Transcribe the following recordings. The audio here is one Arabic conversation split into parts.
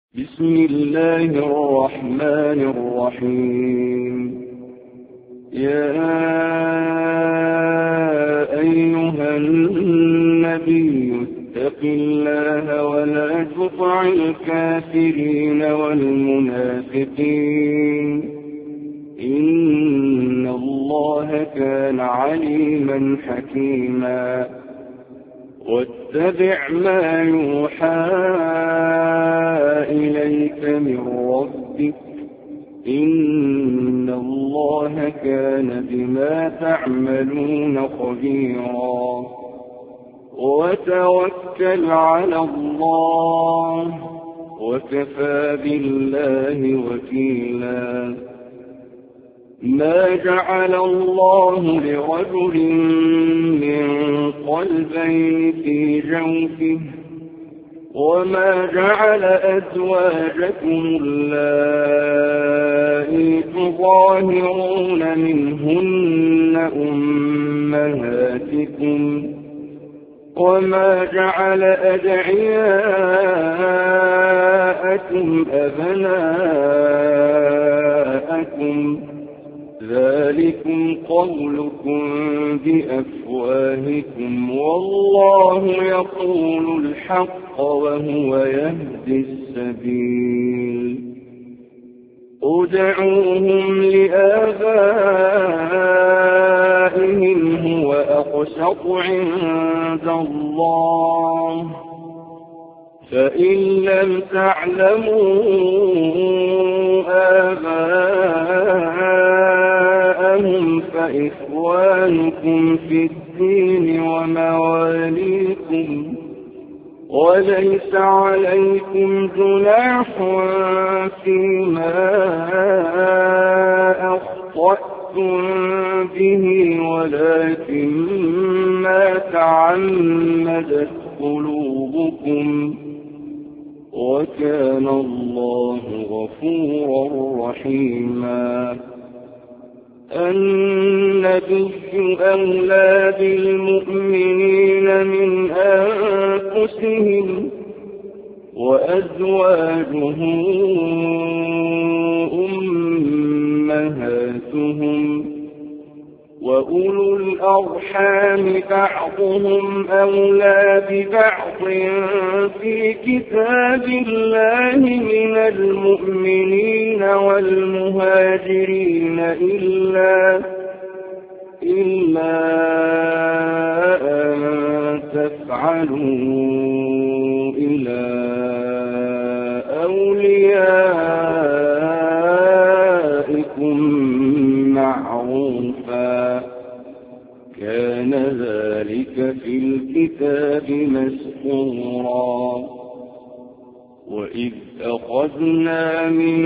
بسم الله الرحمن الرحيم. يا أيها النبي اتق الله ولا تطع الكافرين والمنافقين إن الله كان عليما حكيما. واتبع ما يوحى إليك من ربك إن الله كان بما تعملون خبيرا. وتوكل على الله وكفى بالله وكيلا. ما جعل الله لرجل من قلبين في جوفه وما جعل أزواجكم اللائي تظاهرون منهن أمهاتكم وما جعل أدعياءكم أبناءكم ذلكم قولكم بأفواهكم والله يقول الحق وهو يهدي السبيل. ادعوهم لآبائهم هو أقسط عند الله فإن لم تعلموا آباءهم فإخوانكم في الدين ومواليكم وليس عليكم جناح فيما أخطأتم به ولكن ما تعمدت قلوبكم وكان الله غفورا رحيما. النبي أولى بالمؤمنين من أنفسهم وأزواجه أمهاتهم وأولو الأرحام بعضهم أولى ببعض في كتاب الله من المؤمنين والمهاجرين إلا أن تفعلوا إلى أوليائكم معروفا كان ذلك في الكتاب مسطورا. وإذ أخذنا من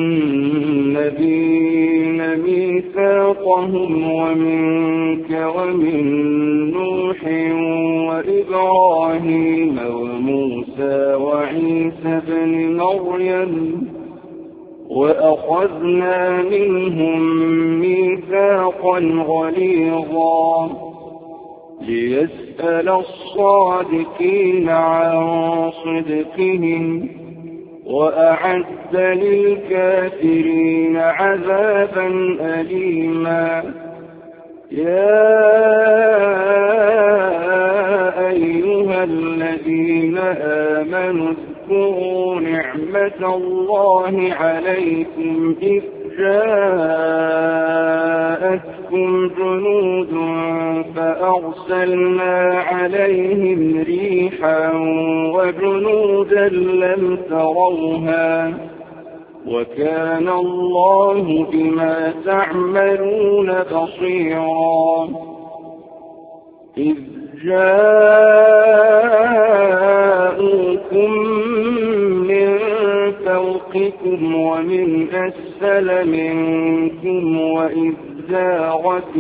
النبيين ميثاقهم ومنك ومن نوح وإبراهيم وموسى وعيسى بن مريم وأخذنا منهم ميثاقا غليظا ليسأل الصادقين عن صدقهم وأعد للكافرين عذابا أليما. يا أيها الذين آمنوا اذكروا نعمة الله عليكم إذ جاءتكم جنود فأرسلنا عليهم ريحا وجنودا لم تروها وكان الله بما تعملون بصيرا. إذ جاءوكم من فوقكم ومن أسفل منكم وإذ زاغت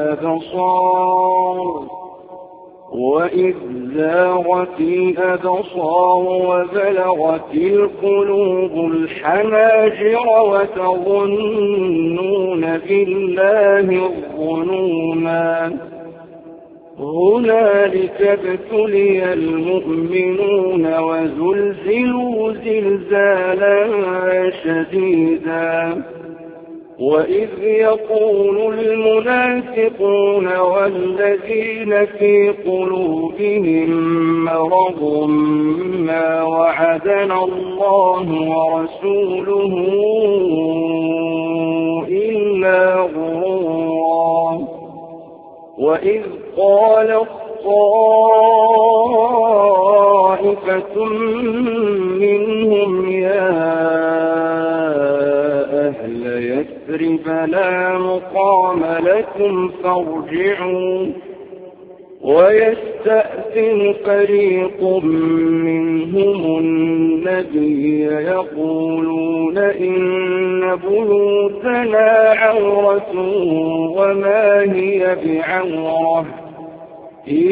الأبصار وبلغت القلوب الحناجر وتظنون بالله الظنونا هنالك ابتلي المؤمنون وزلزلوا زلزالا شديدا وإذ يقول المنافقون والذين في قلوبهم مرض ما وعدنا الله ورسوله إلا غرورا وإذ قالت طائفة منهم يا أهل يثرب لا مقام لكم فارجعوا ويستأذن فريق منهم النبي يقولون إن بيوتنا عورة وما هي بعورة إن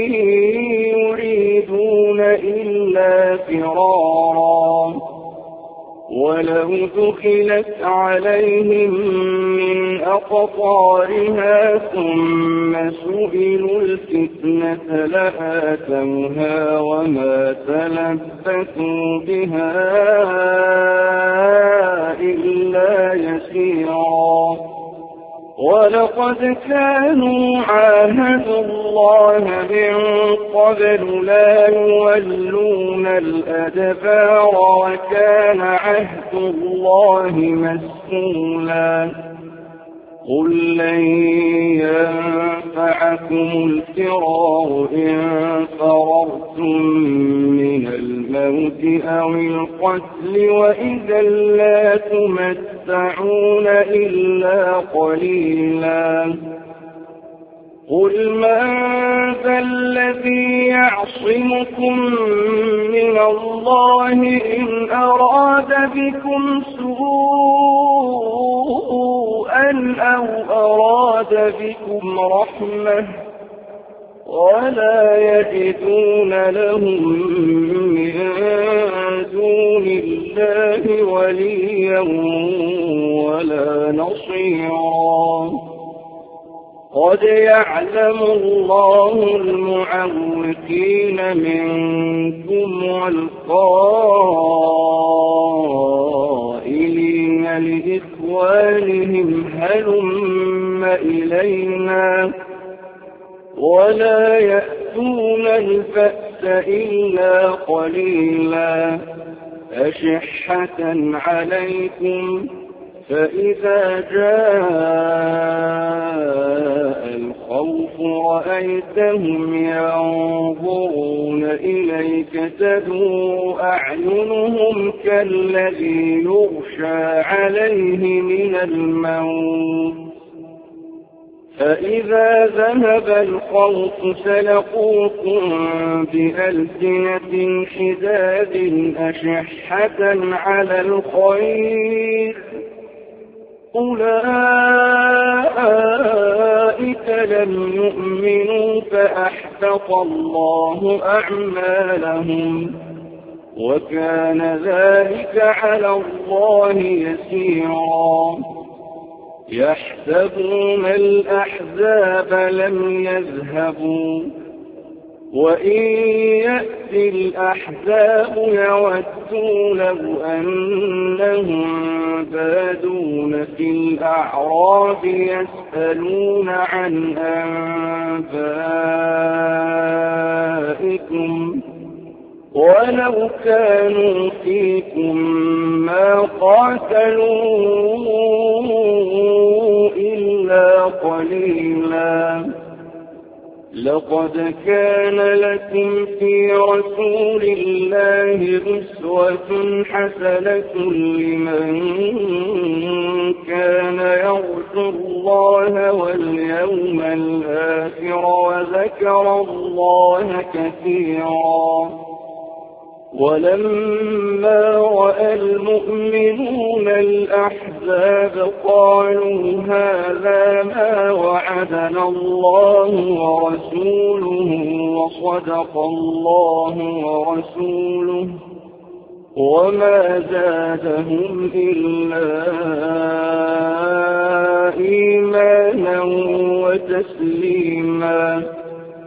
يريدون إلا فرارا ولو دخلت عليهم من أقطارها ثم سئلوا الفتنة لآتوها وما تلبثوا بها إلا يسيرا ولقد كانوا عاهدوا الله من قبل لا يولون الأدبار وكان عهد الله مسئولا قل لن ينفعكم الفرار إن فررتم من الموت أو القتل وإذا لا تمتعون إلا قليلا قل من ذا الذي يعصمكم من الله إن أراد بكم سوءا أو أراد بكم رحمة ولا يجدون لهم من دون الله وليا ولا نصيرا قد يعلم الله المعوقين منكم والقائلين لإخوانهم هلم إلينا ولا يأتون البأس إلا قليلا أشحة عليكم فإذا جاء الخوف رأيتهم ينظرون إليك تدور أعينهم كالذي يغشى عليه من الموت فإذا ذهب الخوف سلقوكم بألسنة حداد أشحة على الخير أولئك لم يؤمنوا فأحبط الله أعمالهم وكان ذلك على الله يسيرا يحسبون الأحزاب لم يذهبوا وإن يأتي الأحزاب يودوا لو أنهم بادون في الأعراب يسألون عن أنبائكم ولو كانوا فيكم ما قاتلوا إلا قليلا لقد كان لكم في رسول الله أسوة حسنة لمن كان يرجو الله واليوم الآخر وذكر الله كثيرا ولما رأى المؤمنون الأحزاب قالوا هذا ما وعدنا الله ورسوله وصدق الله ورسوله وما زادهم إلا إيمانا وتسليما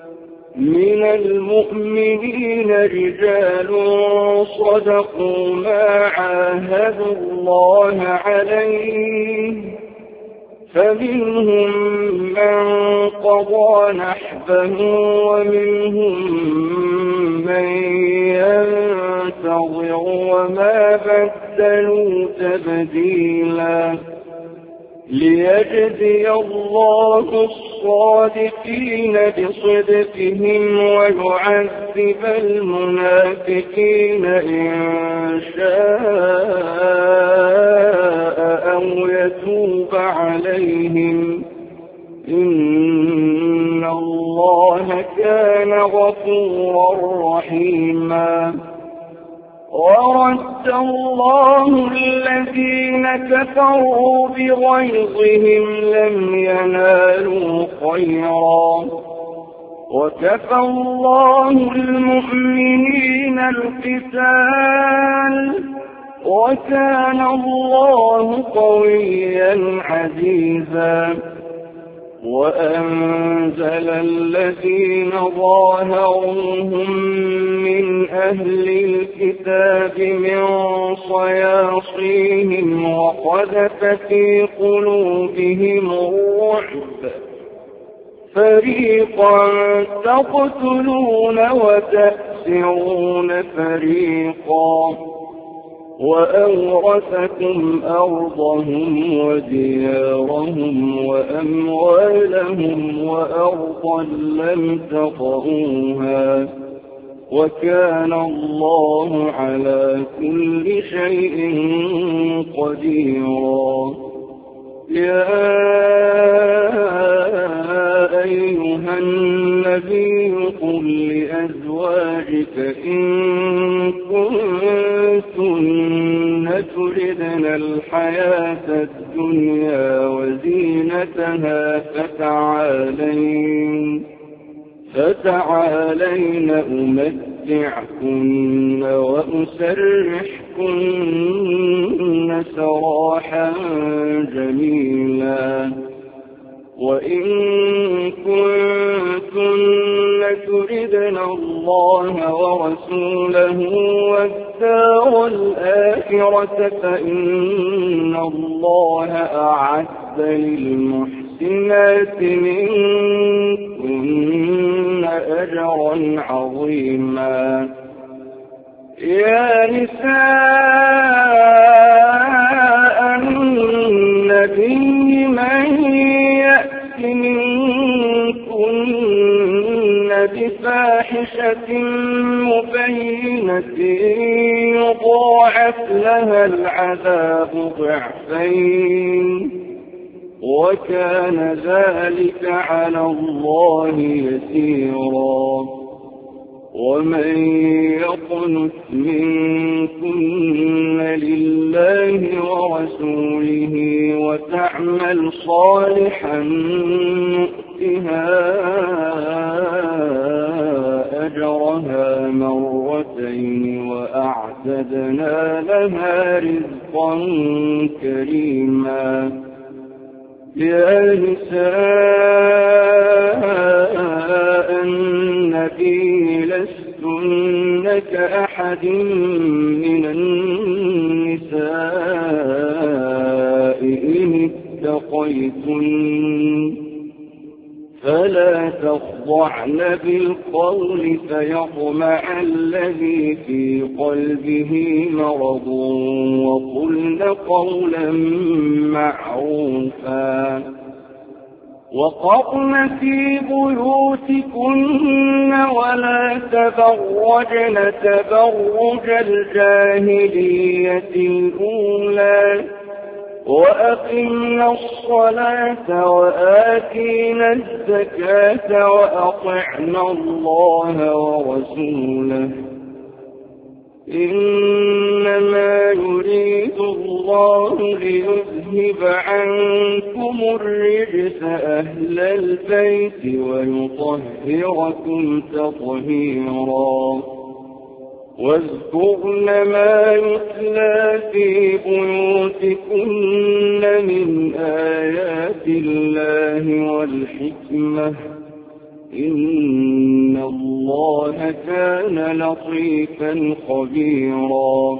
من المؤمنين رجال صدقوا ما عاهدوا الله عليه فمنهم من قضى نحبه ومنهم من ينتظر وما بدلوا تبديلا ليجزي الله الصادقين بصدقهم ويعذب المنافقين إن شاء أو يتوب عليهم إن الله كان غفورا رحيما ورد الله الذين كفروا بغيظهم لم ينالوا خيرا وكفى الله المؤمنين القتال وكان الله قويا عزيزا وأنزل الذين ظاهروهم من أهل الكتاب من صياصيهم وقذف في قلوبهم الرعب فريقا تقتلون وتأسرون فريقا وأورثكم أرضهم وديارهم وأموالهم وأرضا لم تطئوها وكان الله على كل شيء قديرا يا أيها النبي قل لأزواجك إن كنتن تردن الحياة الدنيا وزينتها فتعالين أمتعكن وأسرحكن سراحا جميلا وإن كنتن تردن الله ورسوله والدار الآخرة فإن الله أعد للمحسنات منكن أجرا عظيما يا نساء النبي من يأت منكن بفاحشة مبينة يضاعف لها العذاب ضعفين وكان ذلك على الله يسيرا ومن يقنت منكن لله ورسوله وتعمل صالحا نؤتها أجرها مرتين وأعتدنا لها رزقا كريما يا نساء النبي لستن كأحد من النساء إن اتقيتن فلا تخضعن بالقول فيطمع الذي في قلبه مرض وقلن قولا معروفا وقرن في بيوتكن ولا تبرجن تبرج الجاهلية الأولى وأقمنا الصلاة وآتينا الزكاة وأطعنا الله ورسوله إنما يريد الله ليذهب عنكم الرجس أهل البيت ويطهركم تطهيرا واذكرن ما يتلى في بيوتكن من آيات الله والحكمة إن الله كان لطيفا خبيرا.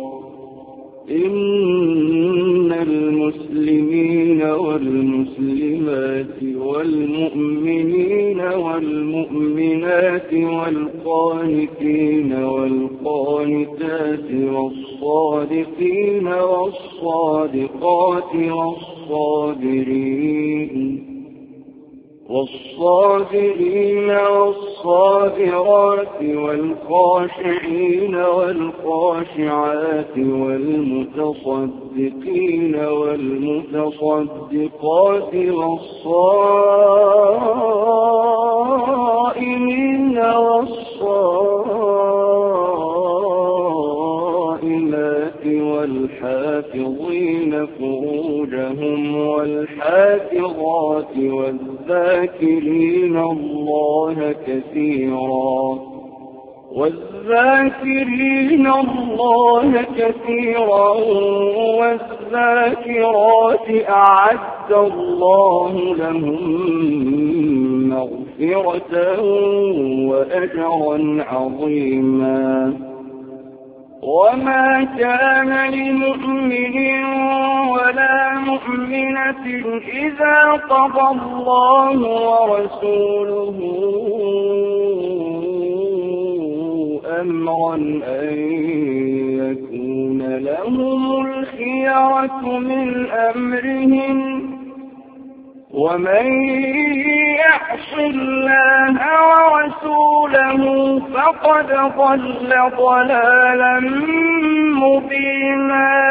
إن المسلمين والمسلمات والمؤمنين والمؤمنات والقانتين والقانتات والصادقين والصادقات والصابرين والصابرات والخاشعين والخاشعات والمتصدقين والمتصدقات والصائمين والصائمات والحافظين فروجهم والحافظات والذاكرين الله كثيرا والذاكرات أعد الله لهم مغفرة وأجرا عظيما. وما كان لمؤمن ولا مؤمنة إذا قضى الله ورسوله أمرا أن يكون لهم الخيرة من أمرهم ومن يعص الله ورسوله فقد ضل ضلالا مبينا.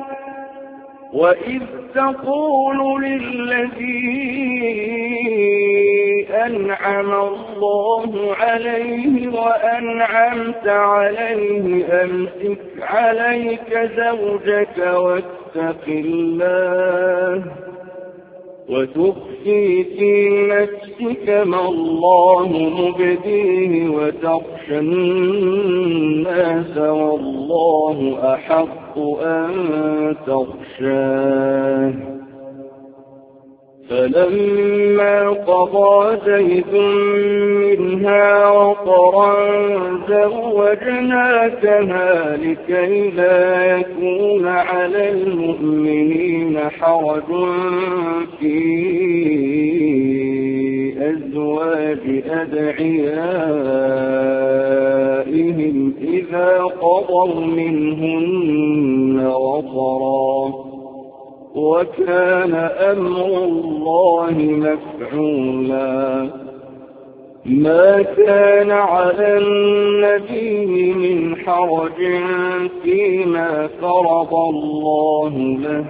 وإذ تقول للذي أنعم الله عليه وأنعمت عليه أمسك عليك زوجك واتق الله وتخفي في نفسك ما الله مبديه وتخشى الناس والله أحق أن تخشاه. فلما قضى زيد منها وطرا زوجناكها لكي لا يكون على المؤمنين حرج في أزواج أدعيائهم إذا قضوا منهن وطرا وكان أمر الله مفعولا. ما كان على النبي من حرج فيما فرض الله له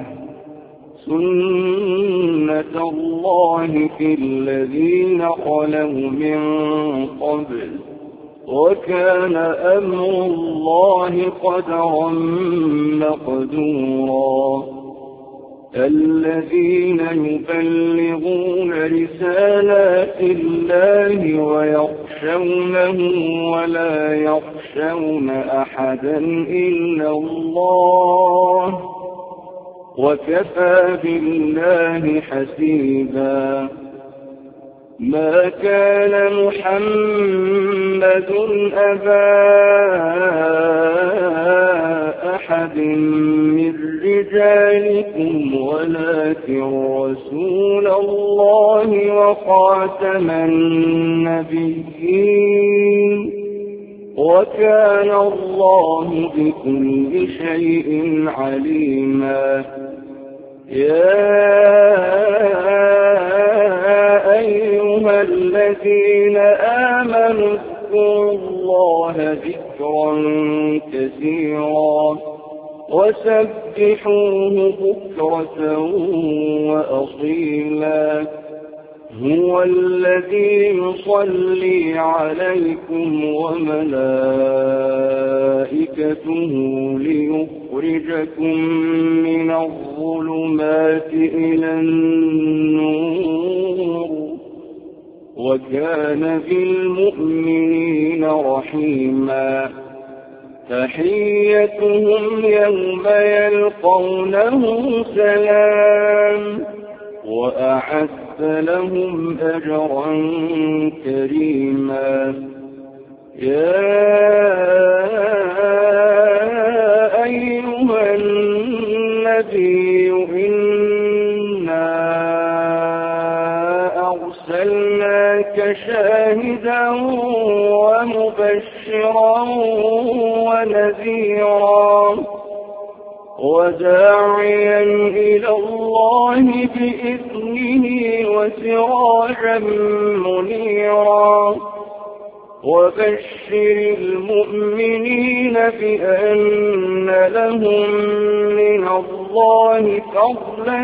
سنة الله في الذين خلوا من قبل وكان أمر الله قدرا مقدورا. الذين يبلغون رسالات الله ويخشونه ولا يخشون أحدا إلا الله وكفى بالله حسيبا. ما كان محمد أبا أحد من رجالكم ولكن رسول الله وخاتم النبيين وكان الله بكل شيء عليما. يا أيها الذين آمنوا اذكروا الله ذكرا كثيرا وسبحوه بكرة وأصيلا. هو الذي يصلي عليكم وملائكته ليخرجكم من الظلمات إلى النور وكان بالمؤمنين رحيما. تحيتهم يوم يلقونه سلام وأعد لهم أجرا كريما. يا أيها النبي إنا أرسلناك شاهدا ومبشرا ونذيرا وداعيا إلى الله بإذنه وسراجا منيرا وبشر المؤمنين بأن لهم من الله فضلا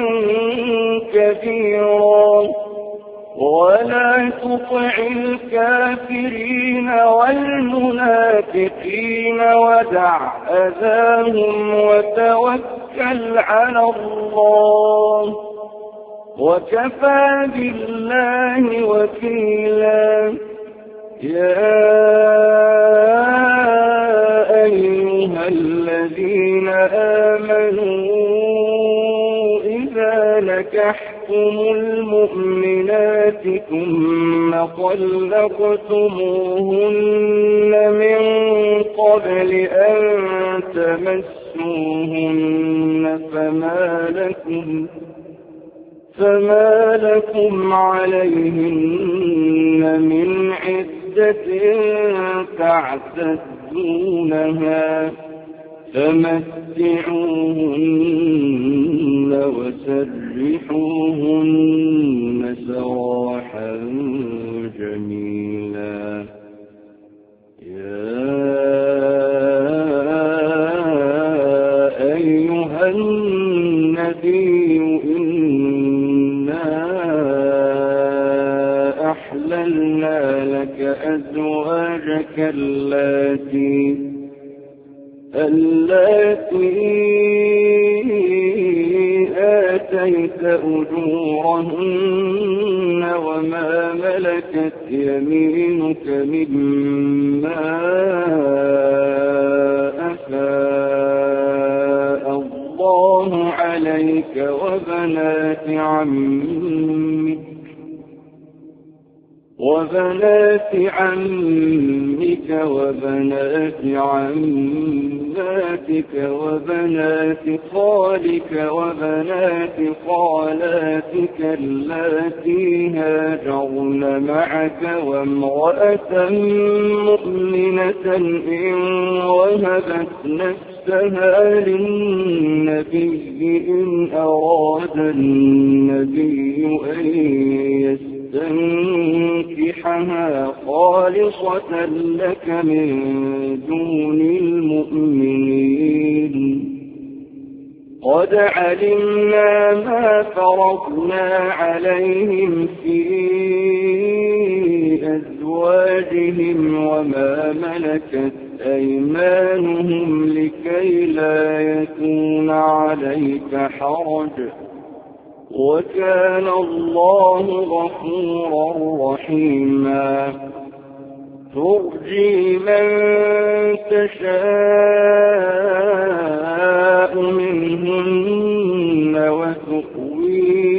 كبيرا ولا تطع الكافرين والمنافقين ودع أذاهم وتوكل على الله وكفى بالله وكيلا. يا أيها الذين آمنوا إذا نكحتم المؤمنات ثم طلقتموهن من قبل أن تمسوهن فما لكم عليهن من عدة تعتدونها فمتعوهن وسرحوهن سراحا جميلا. يا أيها النبي إنا أحللنا لك أزواجك اللاتي آتيت أجورهن وما ملكت يمينك مما أفاء الله عليك وبنات عمك وبنات عماتك وبنات خالك وبنات خالاتك اللاتي هاجرن معك وامرأة مؤمنة إن وهبت نفسها للنبي إن أراد النبي أن تنكحها خالصة لك من دون المؤمنين. قد علمنا ما فرضنا عليهم في أزواجهم وما ملكت أيمانهم لكي لا يكون عليك حرج وكان الله غفورا رحيما. ترجي من تشاء منهن وتؤوي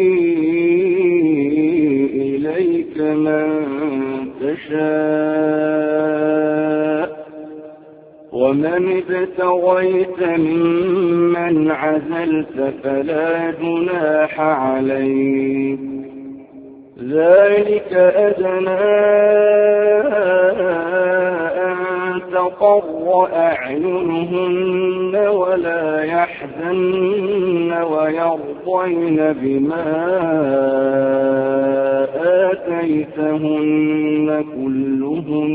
إليك من تشاء ومن ابتغيت ممن عزلت فلا جناح عليك ذلك أدنى أن تقر أعينهن ولا يحزن ويرضين بما آتيتهن كلهن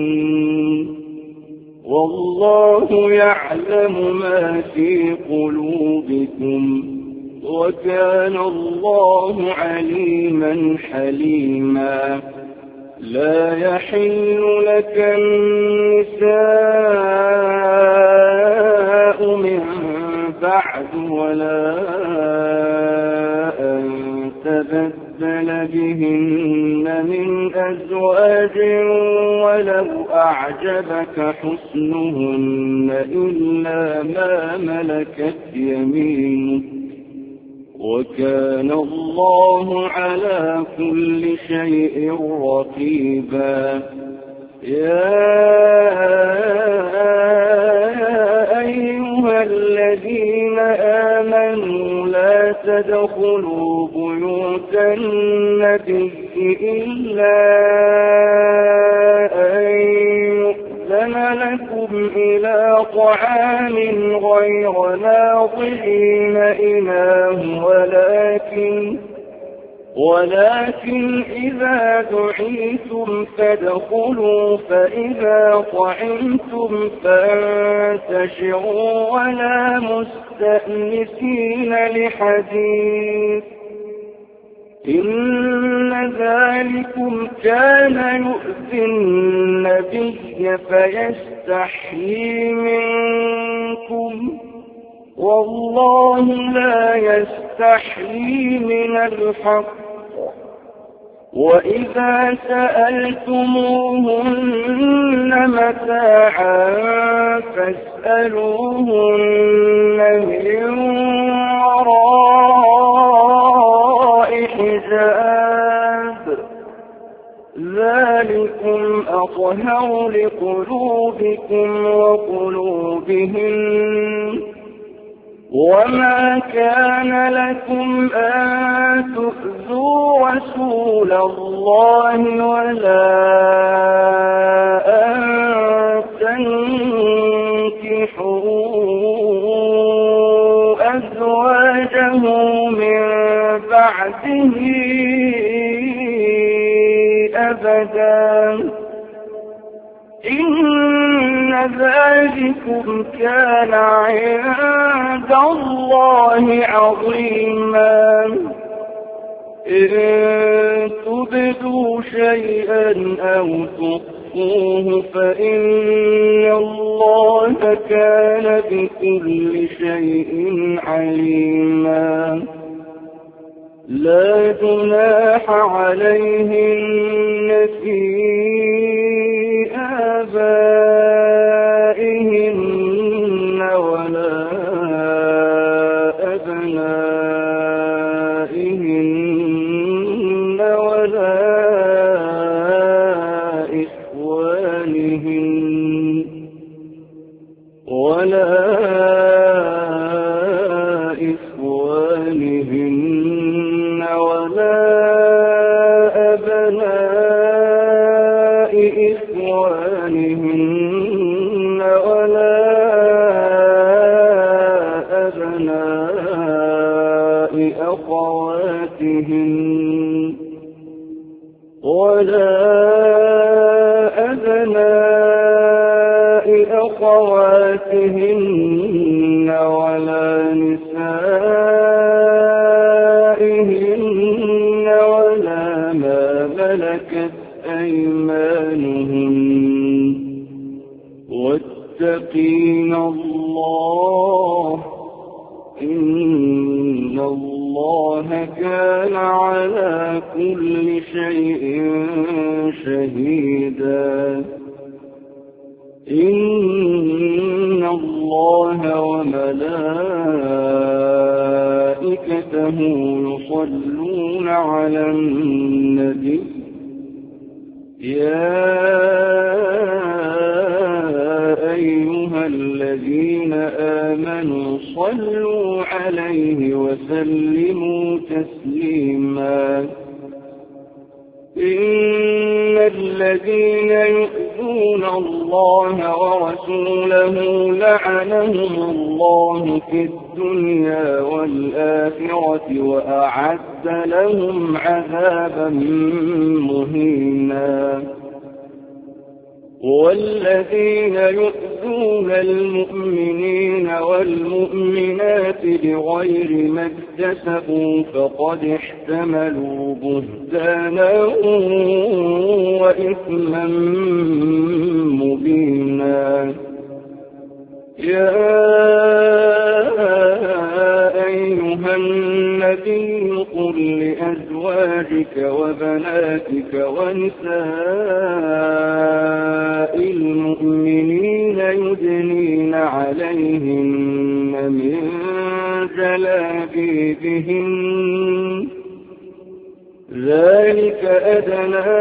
والله يعلم ما في قلوبكم وكان الله عليما حليما. لا يحل لك النساء من بعد ولا أن تبدل بهن من أزواج ولو أعجبك حسنهن إلا ما ملكت يمينك وكان الله على كل شيء رقيبا يا أيها الذين آمنوا لا تدخلوا بيوت النبي إلا أن يؤذن لكم إلى طعام غير ناظرين إناه ولكن إذا دعيتم فادخلوا فإذا طعمتم فانتشروا ولا مستأنسين لحديث إن ذلكم كان يؤذي النبي فيستحيي منكم والله لا يستحيي من الحق وإذا سألتموهن متاعا فاسألوهن من وراء حجاب ذلكم أطهر لقلوبكم وقلوبهم وما كان لكم أن تؤذوا رسول الله ولا أن تنكحوا أزواجه من بعده أبدا إن ذلكم كان عند الله عظيما إن تبدوا شيئا أو تخفوه فإن الله كان بكل شيء عليما لا جناح عليهن في آبائهن ولا أبنائهن ولا إخوانهن ولا أبناء إخوانهن ولا أبناء أخواتهن ولا أبناء أخواتهن ولا نسائهن ولا ما ملكت أيمانهن واتقين الله إن الله كان على كل شيء شهيدا إن الله وملائكته يصلون على النبي يا أيها الذين آمنوا صلوا عليه وسلموا تسليما إن الذين يؤذون الله ورسوله لعنهم الله في الدنيا والآخرة وأعد لهم عذابا مهينا والذين يؤذون المؤمنين والمؤمنات بغير ما اكتسبوا فقد احتملوا بهتانا وإثما مبينا يا أيها النبي قل لأزواجك وبناتك ونساء المؤمنين يدنين عليهن من جلابيبهن ذلك أدنى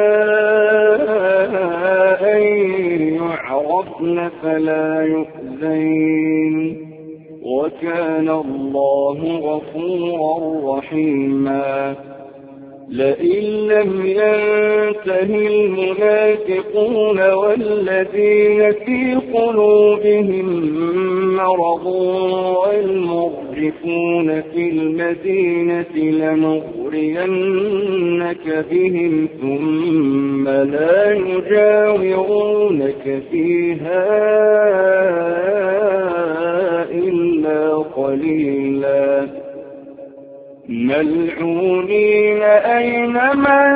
أن يعرفن فلا يؤذين وكان الله غفورا رحيما لئن لم ينته المنافقون والذين في قلوبهم مرض والمرجفون في المدينة لنغرينك بهم ثم لا يجاورونك فيها إلا قليلا ملعونين أينما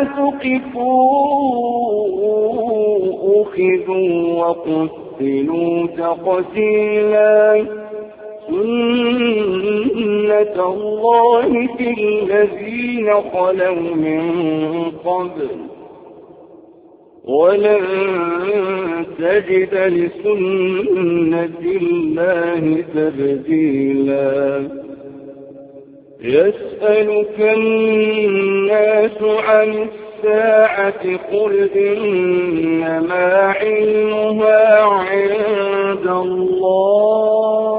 ثقفوا أخذوا وقتلوا تقتيلا سنة الله في الذين خلوا من قبل ولن تجد لسنة الله تبديلا يسألك الناس عن الساعة قل إنما علمها عند الله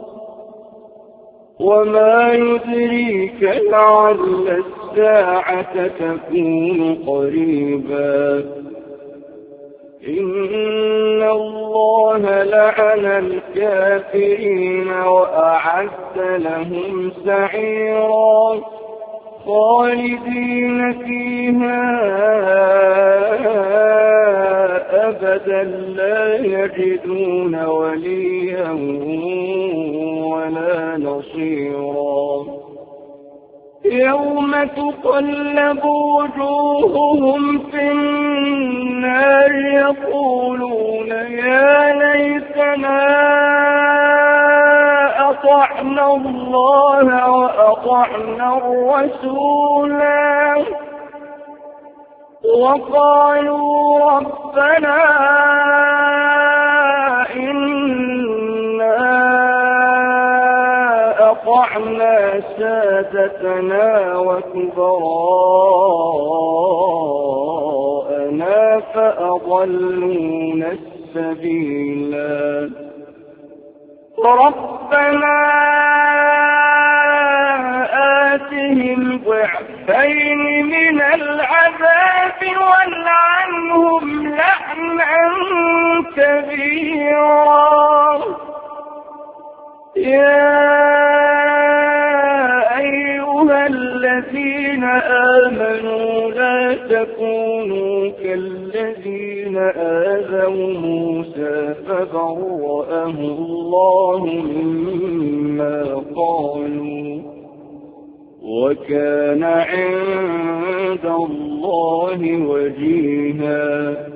وما يدريك لعل الساعة تكون قريبا إن الله لعن الكافرين وأعد لهم سعيرا خالدين فيها أبدا لا يجدون وليا ولا نصيرا يوم تقلب وجوههم في النار يقولون يا ليتنا أطعنا الله وأطعنا الرسولا وقالوا ربنا إنا أطعنا سادتنا وكبراءنا فأضلونا السبيلا ربنا آتهم ضعفين من العذاب والعنهم لعنا كبيرا يا أيها الذين آمنوا لا تكونوا كالذين آذوا موسى فبرأه الله مما قالوا وكان عند الله وجيها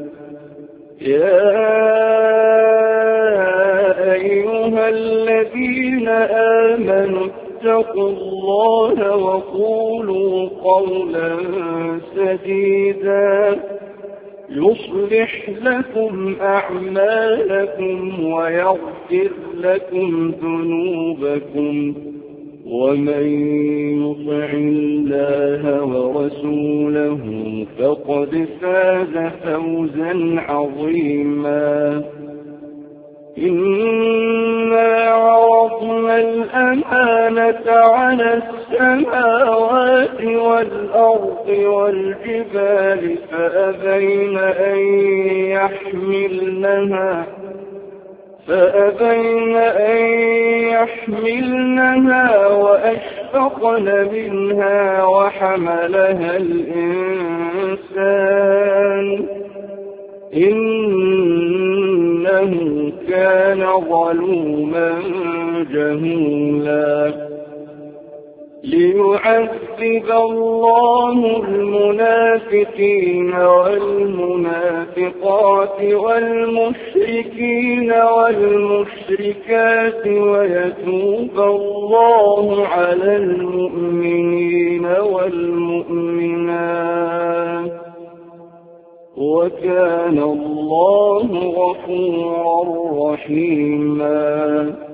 يا أيها الذين آمنوا اتقوا الله وقولوا قولا سديدا يصلح لكم أعمالكم ويغفر لكم ذنوبكم ومن يطع الله ورسوله فقد فاز فوزا عظيما إنا عرضنا الأمانة على السماوات والأرض والجبال فأبين أن يحملنها وأشفقن منها وحملها الإنسان إنه كان ظلوما جهولا ليعذب الله المنافقين والمنافقات والمشركين والمشركات ويتوب الله على المؤمنين والمؤمنات وكان الله غفورا رحيما